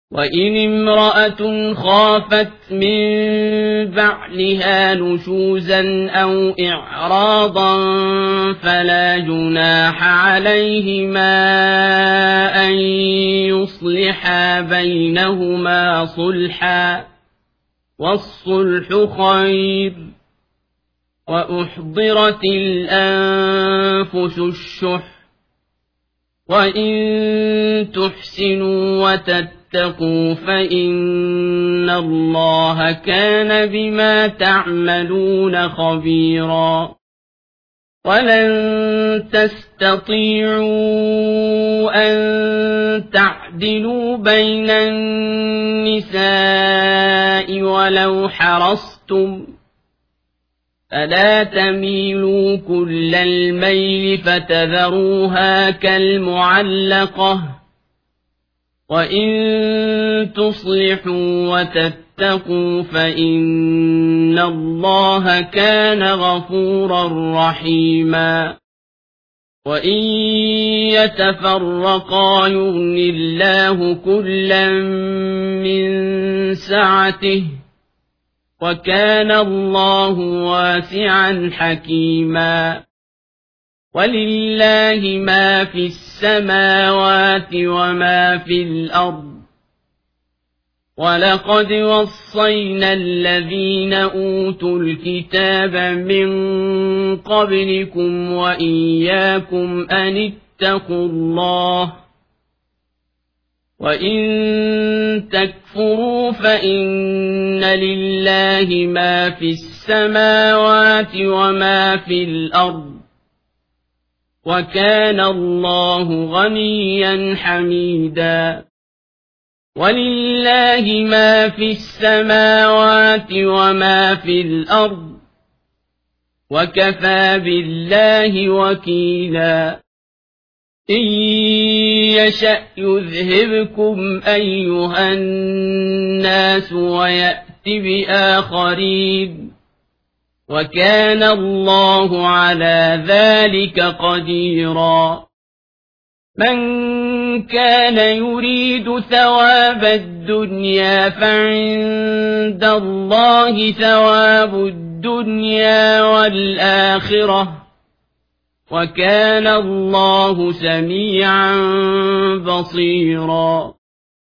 وإن امرأة خافت من بعلها نشوزا أو إعراضا فلا جناح عليهما أن يصلحا بينهما صلحا والصلح خير وأحضرت الأنفس الشح وإن تحسنوا وتتقوا فإن الله كان بما تعملون خبيرا ولن تستطيعوا أن تعدلوا بين النساء ولو حرصتم فلا تميلوا كل الميل فتذروها كالمعلقة وإن تصلحوا وتتقوا فإن الله كان غفورا رحيما وإن يتفرقا يغن الله كلا من سعته وكان الله واسعا حكيما ولله ما في السماوات وما في الأرض ولقد وصينا الذين أوتوا الكتاب من قبلكم وإياكم أن اتقوا الله وإن تكفروا فإن لله ما في السماوات وما في الأرض وكان الله غنيا حميدا ولله ما في السماوات وما في الأرض وكفى بالله وكيلا إن يشأ يذهبكم أيها الناس ويأت بآخرين وكان الله على ذلك قديرا من كان يريد ثواب الدنيا فعند الله ثواب الدنيا والآخرة وكان الله سميعا بصيرا